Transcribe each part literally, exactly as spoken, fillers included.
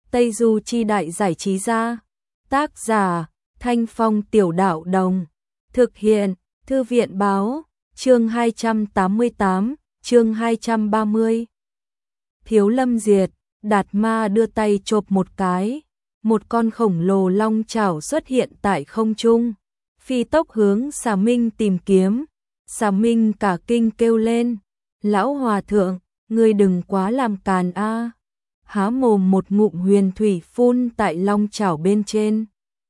Tây Du Chi Đại Giải Trí Gia. Tác giả Thanh Phong Tiểu Đạo Đồng. Thực hiện Thư viện Báo. Chương hai trăm tám mươi tám, chương hai trăm ba mươi. Thiếu Lâm diệt, Đạt Ma đưa tay chộp một cái, một con khổng lồ long chảo xuất hiện tại không trung, phi tốc hướng Xà Minh tìm kiếm. Xà Minh cả kinh kêu lên, lão hòa thượng, ngươi đừng quá làm càn a. Há mồm một ngụm huyền thủy phun tại long chảo bên trên.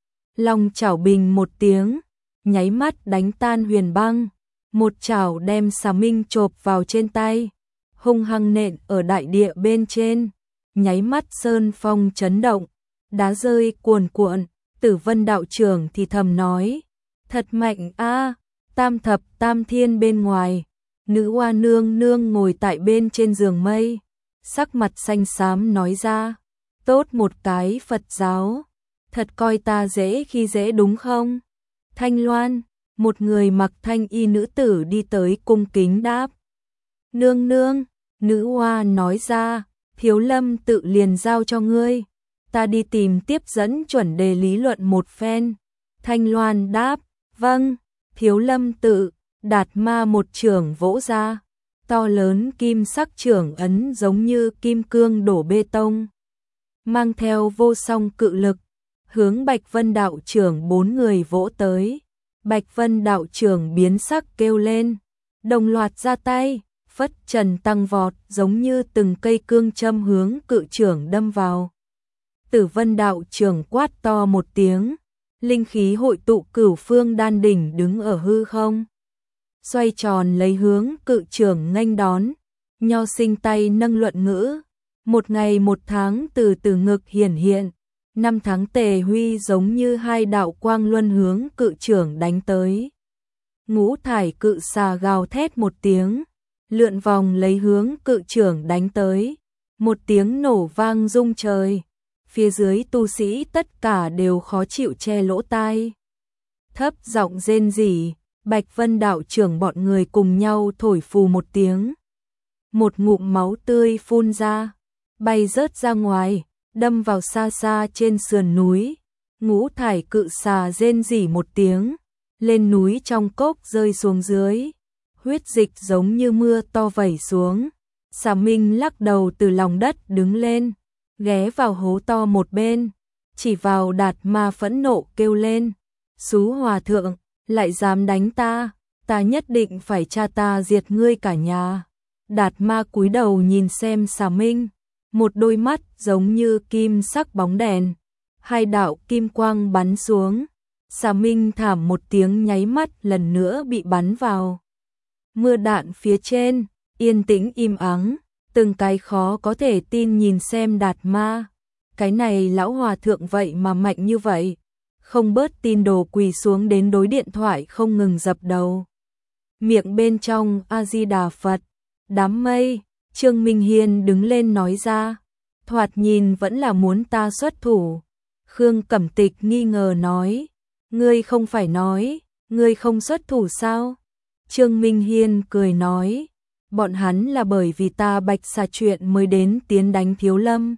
Long chảo bình một tiếng, nháy mắt đánh tan huyền băng, một chảo đem Xà Minh chộp vào trên tay, hung hăng nện ở đại địa bên trên, nháy mắt sơn phong chấn động, đá rơi cuồn cuộn. Tử Vân đạo trưởng thì thầm nói, thật mạnh a. Tam thập tam thiên bên ngoài, nữ oa nương nương ngồi tại bên trên giường mây, sắc mặt xanh xám nói ra, tốt một cái Phật giáo, thật coi ta dễ khi dễ đúng không? Thanh Loan, một người mặc thanh y nữ tử đi tới cung kính đáp, nương nương. Nữ oa nói ra, Thiếu Lâm tự liền giao cho ngươi, ta đi tìm tiếp dẫn chuẩn đề lý luận một phen. Thanh Loan đáp, vâng. Thiếu Lâm tự, Đạt Ma một chưởng vỗ ra, to lớn kim sắc chưởng ấn giống như kim cương đổ bê tông, mang theo vô song cự lực, hướng Bạch Vân đạo trưởng bốn người vỗ tới. Bạch Vân đạo trưởng biến sắc kêu lên, đồng loạt ra tay, phất trần tăng vọt giống như từng cây cương châm hướng cự trưởng đâm vào. Tử Vân đạo trưởng quát to một tiếng, linh khí hội tụ cửu phương đan đỉnh đứng ở hư không, xoay tròn lấy hướng cự trưởng nghênh đón. Nho Sinh tay nâng luận ngữ, một ngày một tháng từ từ ngực hiển hiện, năm tháng tề huy giống như hai đạo quang luân hướng cự trưởng đánh tới. Ngũ thải cự xà gào thét một tiếng, lượn vòng lấy hướng cự trưởng đánh tới, một tiếng nổ vang rung trời. Phía dưới tu sĩ tất cả đều khó chịu che lỗ tai, thấp giọng rên rỉ. Bạch Vân đạo trưởng bọn người cùng nhau thổi phù một tiếng, một ngụm máu tươi phun ra, bay rớt ra ngoài, đâm vào xa xa trên sườn núi. Ngũ thải cự xà rên rỉ một tiếng, lên núi trong cốc rơi xuống dưới, huyết dịch giống như mưa to vẩy xuống. Xà Minh lắc đầu từ lòng đất đứng lên, ghé vào hố to một bên, chỉ vào Đạt Ma phẫn nộ kêu lên, xú hòa thượng, lại dám đánh ta, ta nhất định phải cha ta diệt ngươi cả nhà. Đạt Ma cúi đầu nhìn xem Xà Minh, một đôi mắt giống như kim sắc bóng đèn, hai đạo kim quang bắn xuống. Xà Minh thảm một tiếng nháy mắt lần nữa bị bắn vào mưa đạn phía trên, yên tĩnh im ắng. Từng cái khó có thể tin nhìn xem Đạt Ma, cái này lão hòa thượng vậy mà mạnh như vậy, không bớt tin đồ quỳ xuống đến đối điện thoại không ngừng dập đầu. Miệng bên trong A Di Đà Phật. Đám mây, Trương Minh Hiên đứng lên nói ra, thoạt nhìn vẫn là muốn ta xuất thủ. Khương Cẩm Tịch nghi ngờ nói, ngươi không phải nói, ngươi không xuất thủ sao? Trương Minh Hiên cười nói, bọn hắn là bởi vì ta Bạch Xà chuyện mới đến tiến đánh Thiếu Lâm.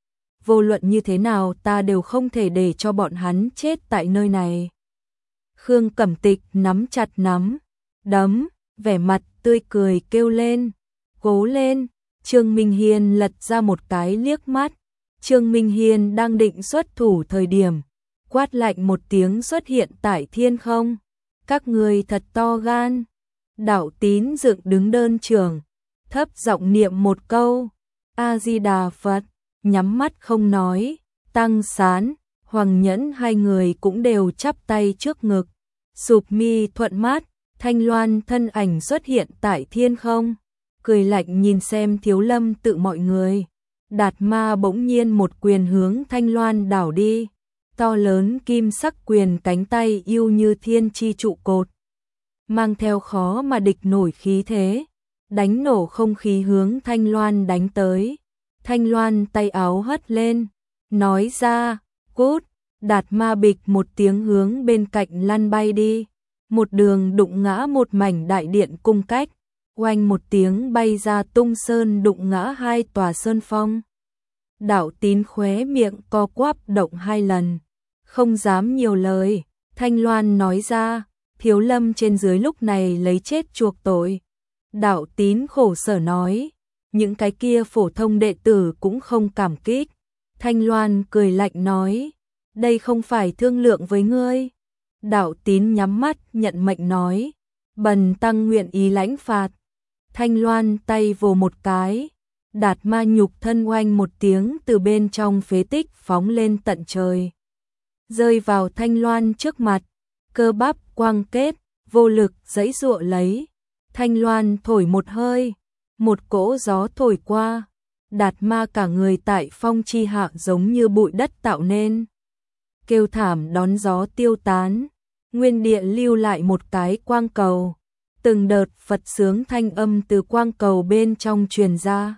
Vô luận như thế nào ta đều không thể để cho bọn hắn chết tại nơi này. Khương Cẩm Tịch nắm chặt nắm đấm, vẻ mặt tươi cười kêu lên, cố lên. Trương Minh Hiên lật ra một cái liếc mắt. Trương Minh Hiên đang định xuất thủ thời điểm, quát lạnh một tiếng xuất hiện tại thiên không, các người thật to gan. Đạo Tín dựng đứng đơn trường, thấp giọng niệm một câu, A Di Đà Phật, nhắm mắt không nói. Tăng Sán, Hoàng Nhẫn hai người cũng đều chắp tay trước ngực, sụp mi thuận mắt. Thanh Loan thân ảnh xuất hiện tại thiên không, cười lạnh nhìn xem Thiếu Lâm tự mọi người. Đạt Ma bỗng nhiên một quyền hướng Thanh Loan đảo đi, to lớn kim sắc quyền cánh tay yêu như thiên chi trụ cột, mang theo khó mà địch nổi khí thế, đánh nổ không khí hướng Thanh Loan đánh tới. Thanh Loan tay áo hất lên, nói ra, cút. Đạt Ma bịch một tiếng hướng bên cạnh lăn bay đi, một đường đụng ngã một mảnh đại điện cung cách, oanh một tiếng bay ra tung sơn đụng ngã hai tòa sơn phong. Đạo Tín khóe miệng co quắp động hai lần, không dám nhiều lời. Thanh Loan nói ra, Thiếu Lâm trên dưới lúc này lấy chết chuộc tội. Đạo Tín khổ sở nói, những cái kia phổ thông đệ tử cũng không cảm kích. Thanh Loan cười lạnh nói, đây không phải thương lượng với ngươi. Đạo Tín nhắm mắt nhận mệnh nói, bần tăng nguyện ý lãnh phạt. Thanh Loan tay vồ một cái, Đạt Ma nhục thân oanh một tiếng từ bên trong phế tích phóng lên tận trời. Rơi vào Thanh Loan trước mặt, cơ bắp quang kết, vô lực giãy giụa lấy. Thanh Loan thổi một hơi, một cỗ gió thổi qua, Đạt Ma cả người tại phong chi hạ giống như bụi đất tạo nên. Kêu thảm đón gió tiêu tán, nguyên địa lưu lại một cái quang cầu. Từng đợt Phật sướng thanh âm từ quang cầu bên trong truyền ra.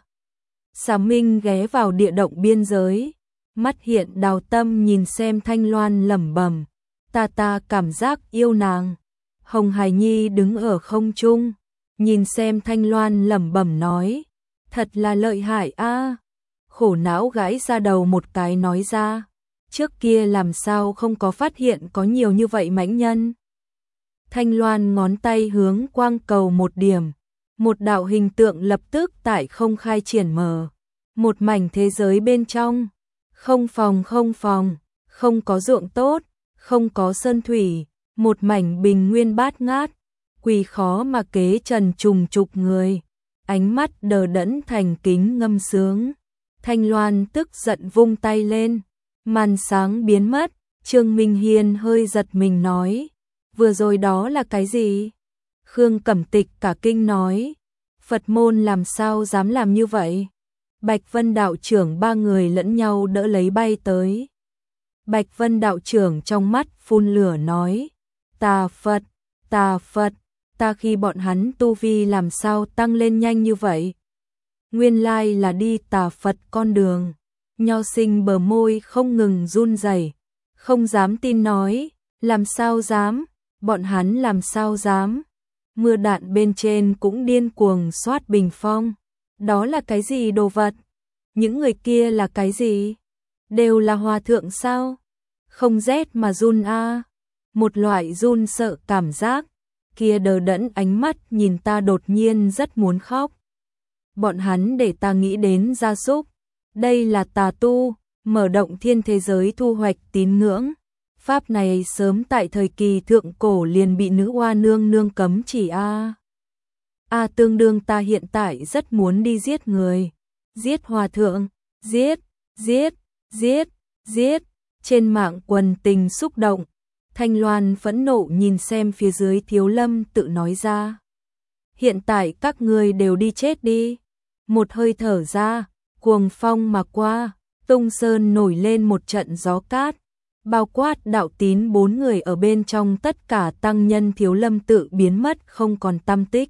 Xà Minh ghé vào địa động biên giới, mắt hiện đào tâm nhìn xem Thanh Loan lẩm bẩm, ta ta cảm giác yêu nàng. Hồng Hải Nhi đứng ở không trung, nhìn xem Thanh Loan lẩm bẩm nói, thật là lợi hại a. Khổ não gãi ra đầu một cái nói ra, trước kia làm sao không có phát hiện có nhiều như vậy mãnh nhân. Thanh Loan ngón tay hướng quang cầu một điểm, một đạo hình tượng lập tức tại không khai triển mở, một mảnh thế giới bên trong, không phòng không phòng, không có ruộng tốt, không có sơn thủy, một mảnh bình nguyên bát ngát, quỳ khó mà kế trần trùng trục người, ánh mắt đờ đẫn thành kính ngâm sướng. Thanh Loan tức giận vung tay lên, màn sáng biến mất, Trương Minh Hiên hơi giật mình nói, vừa rồi đó là cái gì? Khương Cẩm Tịch cả kinh nói, Phật môn làm sao dám làm như vậy? Bạch Vân đạo trưởng ba người lẫn nhau đỡ lấy bay tới. Bạch Vân đạo trưởng trong mắt phun lửa nói, tà Phật, tà Phật, ta khi bọn hắn tu vi làm sao tăng lên nhanh như vậy? Nguyên lai là đi tà Phật con đường. Nho Sinh bờ môi không ngừng run rẩy, không dám tin nói, làm sao dám, bọn hắn làm sao dám. Mưa đạn bên trên cũng điên cuồng soát bình phong. Đó là cái gì đồ vật? Những người kia là cái gì? Đều là hòa thượng sao? Không rét mà run a. Một loại run sợ cảm giác, kia đờ đẫn ánh mắt nhìn ta đột nhiên rất muốn khóc. Bọn hắn để ta nghĩ đến gia súc. Đây là tà tu, mở động thiên thế giới thu hoạch tín ngưỡng. Pháp này sớm tại thời kỳ thượng cổ liền bị nữ oa nương nương cấm chỉ a. A tương đương ta hiện tại rất muốn đi giết người. Giết hòa thượng, giết, giết, giết, giết. Trên mạng quần tình xúc động. Thanh Loan phẫn nộ nhìn xem phía dưới Thiếu Lâm tự nói ra. Hiện tại các ngươi đều đi chết đi. Một hơi thở ra, cuồng phong mà qua, tung sơn nổi lên một trận gió cát. Bao quát Đạo Tín bốn người ở bên trong tất cả tăng nhân Thiếu Lâm tự biến mất không còn tăm tích.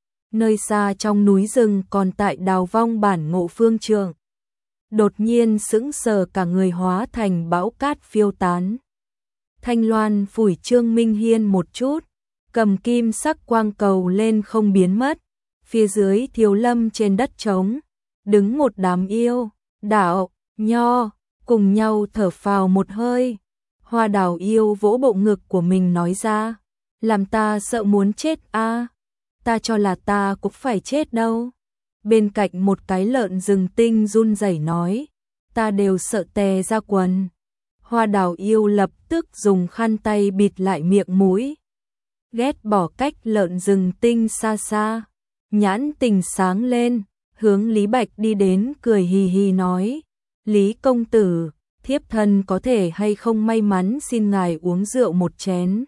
Nơi xa trong núi rừng còn tại Đào Vong bản Ngộ Phương Trượng. Đột nhiên sững sờ cả người hóa thành bão cát phiêu tán. Thanh Loan phủi Trương Minh Hiên một chút, cầm kim sắc quang cầu lên không biến mất. Phía dưới Thiếu Lâm trên đất trống, đứng một đám yêu, đạo, nho, cùng nhau thở phào một hơi. Hoa Đào yêu vỗ bộ ngực của mình nói ra, làm ta sợ muốn chết a. Ta cho là ta cũng phải chết đâu. Bên cạnh một cái lợn rừng tinh run rẩy nói, ta đều sợ tè ra quần. Hoa Đào yêu lập tức dùng khăn tay bịt lại miệng mũi, ghét bỏ cách lợn rừng tinh xa xa, nhãn tình sáng lên, hướng Lý Bạch đi đến cười hì hì nói, Lý công tử, thiếp thân có thể hay không may mắn xin ngài uống rượu một chén.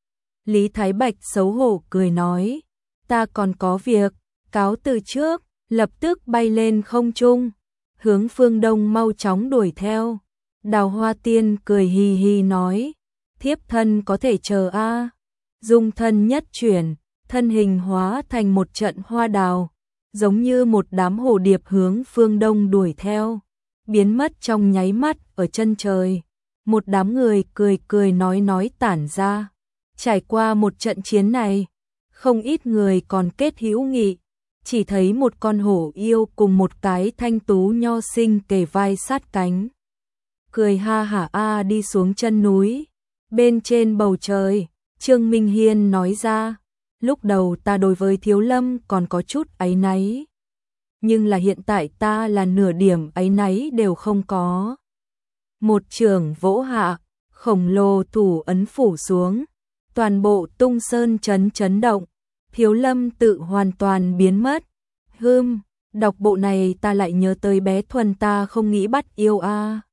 Lý Thái Bạch xấu hổ cười nói, ta còn có việc, cáo từ trước, lập tức bay lên không trung, hướng phương đông mau chóng đuổi theo. Đào Hoa Tiên cười hì hì nói, thiếp thân có thể chờ a. Dung thân nhất chuyển, thân hình hóa thành một trận hoa đào, giống như một đám hồ điệp hướng phương đông đuổi theo, biến mất trong nháy mắt ở chân trời. Một đám người cười cười nói nói tản ra. Trải qua một trận chiến này, không ít người còn kết hữu nghị, chỉ thấy một con hổ yêu cùng một cái thanh tú nho sinh kề vai sát cánh. Cười ha hả a đi xuống chân núi. Bên trên bầu trời, Trương Minh Hiên nói ra, lúc đầu ta đối với Thiếu Lâm còn có chút áy náy. Nhưng là hiện tại ta là nửa điểm áy náy đều không có. Một trường vỗ hạ, khổng lồ thủ ấn phủ xuống, toàn bộ Tung Sơn chấn chấn động, Thiếu Lâm tự hoàn toàn biến mất. Hưm, đọc bộ này ta lại nhớ tới bé Thuần ta không nghĩ bắt yêu a.